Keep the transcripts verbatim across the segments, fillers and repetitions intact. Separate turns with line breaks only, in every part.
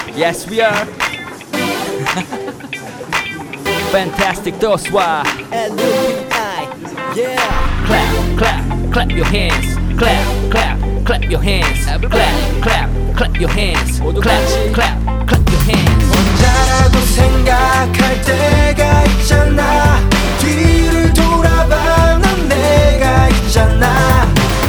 Yes, we are. Fantastic, those why.
L U P I, yeah.
Clap, clap, clap your hands. Clap, clap, clap your hands. Clap, clap, clap your hands. Clap, clap, clap your hands.
혼자라고 생각할 때가 있잖아. 뒤를 돌아봐 넌 내가 있잖아.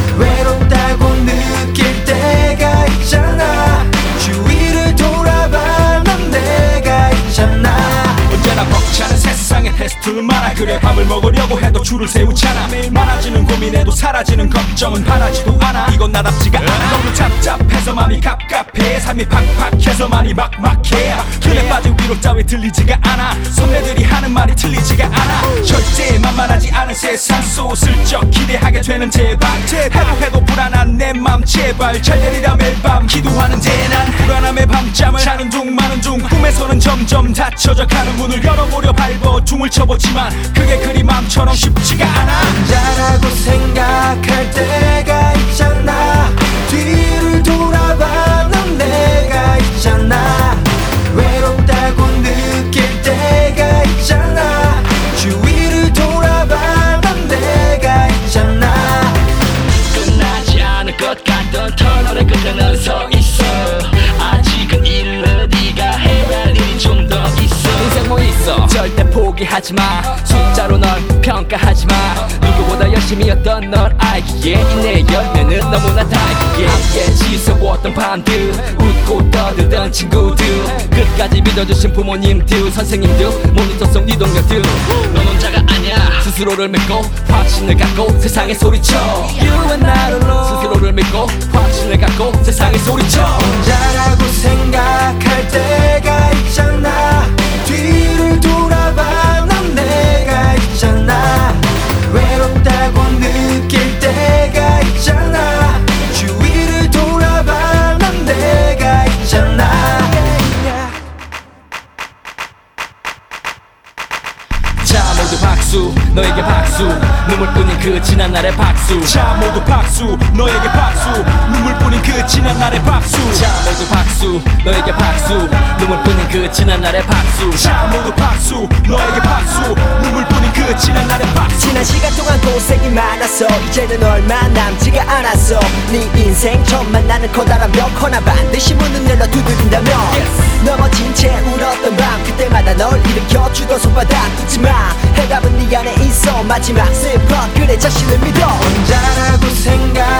외롭다고 느낄 때가 있잖아. 주위를 돌아봐 넌 내가 있잖아.
언제나 벅차는 세상에 테스트는 많아. 그래 밥을 먹으려고 해도 줄을 세우잖아. 매일 많아지는 고민에도 사라지는 걱정은 하나지도 않아. 이건 나답지가 않아. 너무 답답해서 맘이 갑갑해. 삶이 팍팍해서 많이 막막해. 그래 빠진 위로 따위 들리지가 않아. 선배들이 하는 말이 틀리지가 않아. 절대 만만하지 않은 세상 속 슬쩍 기대하게 되는 제발 해도 해도 불안한 내 맘 제발 잘 되리라 매일 밤 기도하는데 난 불안함에 밤잠을 자는 중 많은 중 꿈에서는 점점 닫혀져 가는 문을 열어보려 밟어 중을 쳐보지만 그게 그리 맘처럼 쉽지가 않아.
혼자라고 생각할 때가 있잖아. 뒤를 돌아봐 넌 내가 있잖아. 외롭다고 느낄 때가 있잖아. 주위를 돌아봐 넌 내가 있잖아.
끝나지 않을 것 같던 터널의 끝에는 서 있어. 아직은 일러 네가 해야 할 일이 좀 더 있어. 인생 뭐 있어 절대 포기하지 마. 숫자로 널 평가하지 마. 누구보다 열심히 했던 널 알기에 내 열매는 너무나 달기에 함께 지새웠던 밤들 웃고 떠들던 친구들 끝까지 믿어주신 부모님들 선생님들 모니터 속 네 동료들 넌 혼자가 아니야. 스스로를 믿고 확신을 갖고 세상에 소리쳐. You and I alone. 스스로를 믿고 확신을 갖고 세상에 소리쳐.
혼자라고 생각할 때가 있잖아. 뒤를 돌아봐 넌 내가 있잖아. 외롭다고 느낄 때가 있잖아. 주위를 돌아봐 넌 내가 있잖아.
자 모두 박수 너에게 박수 눈물뿐인 그 지난 날의 박수.
자 모두 박수 너에게 박수 눈물뿐인 그 지난 날의 박수.
자 모두 박수 너에게 박수 눈물뿐인 그 지난 날의 박수.
자 모두 박수 너에게 박수 눈물뿐인 그 지난 날의 박수.
지난 시간 동안 고생이 많았어. 이제는 얼마 남지가 않았어. 네 인생 처음 만나는 커다란 벽 하나 반드시 문을 열어 두드린다면 yes. 넘어진 채 울었던 밤 그때마다 널 일으켜 주던 손바닥 잊지마. 해답은 네 안에 있어. 마지막 슬퍼 그래 자신을 믿어. 혼자라고 생각